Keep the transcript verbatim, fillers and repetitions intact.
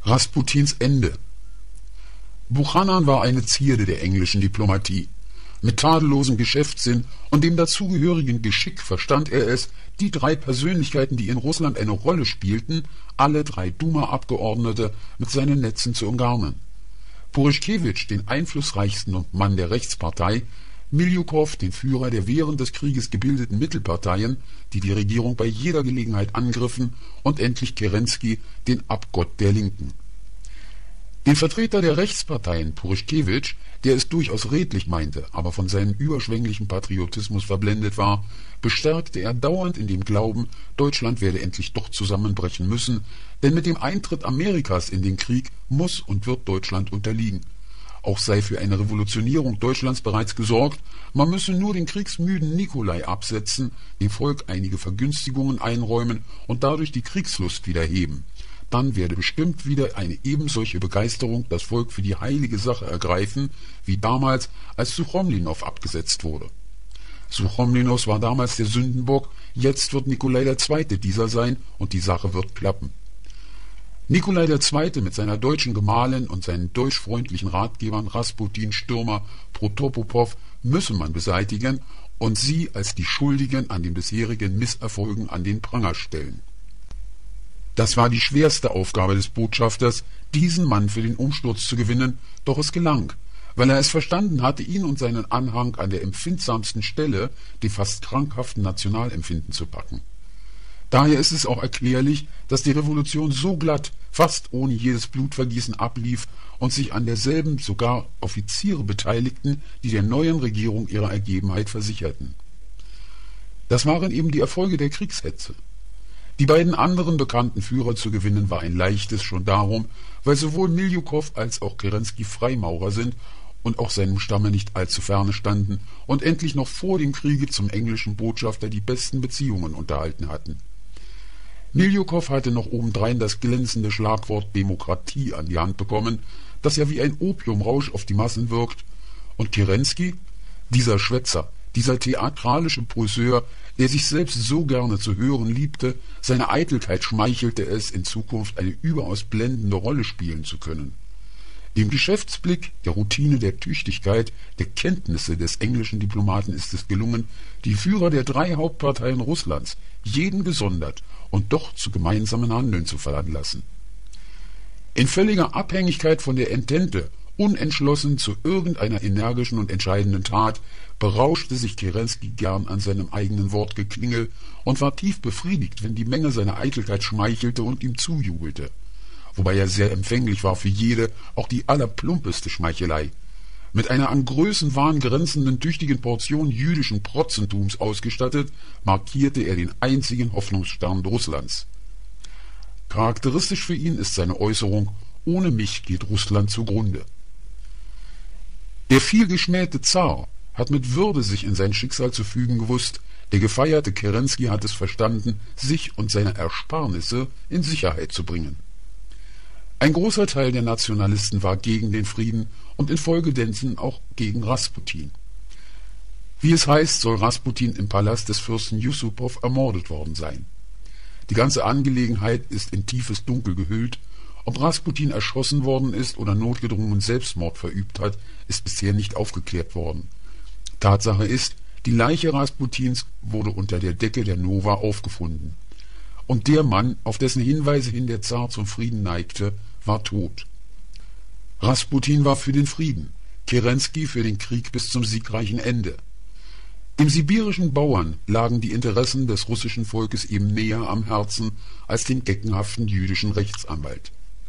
Rasputins Ende. Buchanan war eine Zierde der englischen Diplomatie. Mit tadellosem Geschäftssinn und dem dazugehörigen Geschick verstand er es, die drei Persönlichkeiten, die in Russland eine Rolle spielten, alle drei Duma-Abgeordnete, mit seinen Netzen zu umgarnen. Puryschkewitsch, den einflussreichsten Mann der Rechtspartei, Miljukow, den Führer der während des Krieges gebildeten Mittelparteien, die die Regierung bei jeder Gelegenheit angriffen, und endlich Kerensky, den Abgott der Linken. Den Vertreter der Rechtsparteien, Puryschkewitsch, der es durchaus redlich meinte, aber von seinem überschwänglichen Patriotismus verblendet war, bestärkte er dauernd in dem Glauben, Deutschland werde endlich doch zusammenbrechen müssen, denn mit dem Eintritt Amerikas in den Krieg muss und wird Deutschland unterliegen. Auch sei für eine Revolutionierung Deutschlands bereits gesorgt, man müsse nur den kriegsmüden Nikolai absetzen, dem Volk einige Vergünstigungen einräumen und dadurch die Kriegslust wieder heben. Dann werde bestimmt wieder eine ebensolche Begeisterung das Volk für die heilige Sache ergreifen, wie damals, als Suchomlinow abgesetzt wurde. Suchomlinow war damals der Sündenbock, jetzt wird Nikolai der Zweite dieser sein und die Sache wird klappen. Nikolai der Zweite mit seiner deutschen Gemahlin und seinen deutschfreundlichen Ratgebern Rasputin, Stürmer, Protopopow müsse man beseitigen und sie als die Schuldigen an den bisherigen Misserfolgen an den Pranger stellen. Das war die schwerste Aufgabe des Botschafters, diesen Mann für den Umsturz zu gewinnen, doch es gelang, weil er es verstanden hatte, ihn und seinen Anhang an der empfindsamsten Stelle, dem fast krankhaften Nationalempfinden, zu packen. Daher ist es auch erklärlich, dass die Revolution so glatt, fast ohne jedes Blutvergießen ablief und sich an derselben sogar Offiziere beteiligten, die der neuen Regierung ihre Ergebenheit versicherten. Das waren eben die Erfolge der Kriegshetze. Die beiden anderen bekannten Führer zu gewinnen war ein leichtes, schon darum, weil sowohl Miljukow als auch Kerensky Freimaurer sind und auch seinem Stamme nicht allzu ferne standen und endlich noch vor dem Kriege zum englischen Botschafter die besten Beziehungen unterhalten hatten. Miljukow hatte noch obendrein das glänzende Schlagwort Demokratie an die Hand bekommen, das ja wie ein Opiumrausch auf die Massen wirkt, und Kerensky, dieser Schwätzer, dieser theatralische Poseur, der sich selbst so gerne zu hören liebte, seine Eitelkeit schmeichelte es, in Zukunft eine überaus blendende Rolle spielen zu können. Dem Geschäftsblick, der Routine, der Tüchtigkeit, der Kenntnisse des englischen Diplomaten ist es gelungen, die Führer der drei Hauptparteien Russlands, jeden gesondert und doch zu gemeinsamen Handeln zu veranlassen. In völliger Abhängigkeit von der Entente, unentschlossen zu irgendeiner energischen und entscheidenden Tat, berauschte sich Kerensky gern an seinem eigenen Wortgeklingel und war tief befriedigt, wenn die Menge seiner Eitelkeit schmeichelte und ihm zujubelte, wobei er sehr empfänglich war für jede, auch die allerplumpeste Schmeichelei. Mit einer an Größenwahn grenzenden tüchtigen Portion jüdischen Protzentums ausgestattet, markierte er den einzigen Hoffnungsstern Russlands. Charakteristisch für ihn ist seine Äußerung: Ohne mich geht Russland zugrunde. Der vielgeschmähte Zar hat mit Würde sich in sein Schicksal zu fügen gewusst, der gefeierte Kerensky hat es verstanden, sich und seine Ersparnisse in Sicherheit zu bringen. Ein großer Teil der Nationalisten war gegen den Frieden und infolgedessen auch gegen Rasputin. Wie es heißt, soll Rasputin im Palast des Fürsten Jussupow ermordet worden sein. Die ganze Angelegenheit ist in tiefes Dunkel gehüllt. Ob Rasputin erschossen worden ist oder notgedrungen Selbstmord verübt hat, ist bisher nicht aufgeklärt worden. Tatsache ist, die Leiche Rasputins wurde unter der Decke der Nova aufgefunden. Und der Mann, auf dessen Hinweise hin der Zar zum Frieden neigte, war tot. Rasputin war für den Frieden, Kerensky für den Krieg bis zum siegreichen Ende. Dem sibirischen Bauern lagen die Interessen des russischen Volkes eben näher am Herzen als dem geckenhaften jüdischen Rechtsanwalt.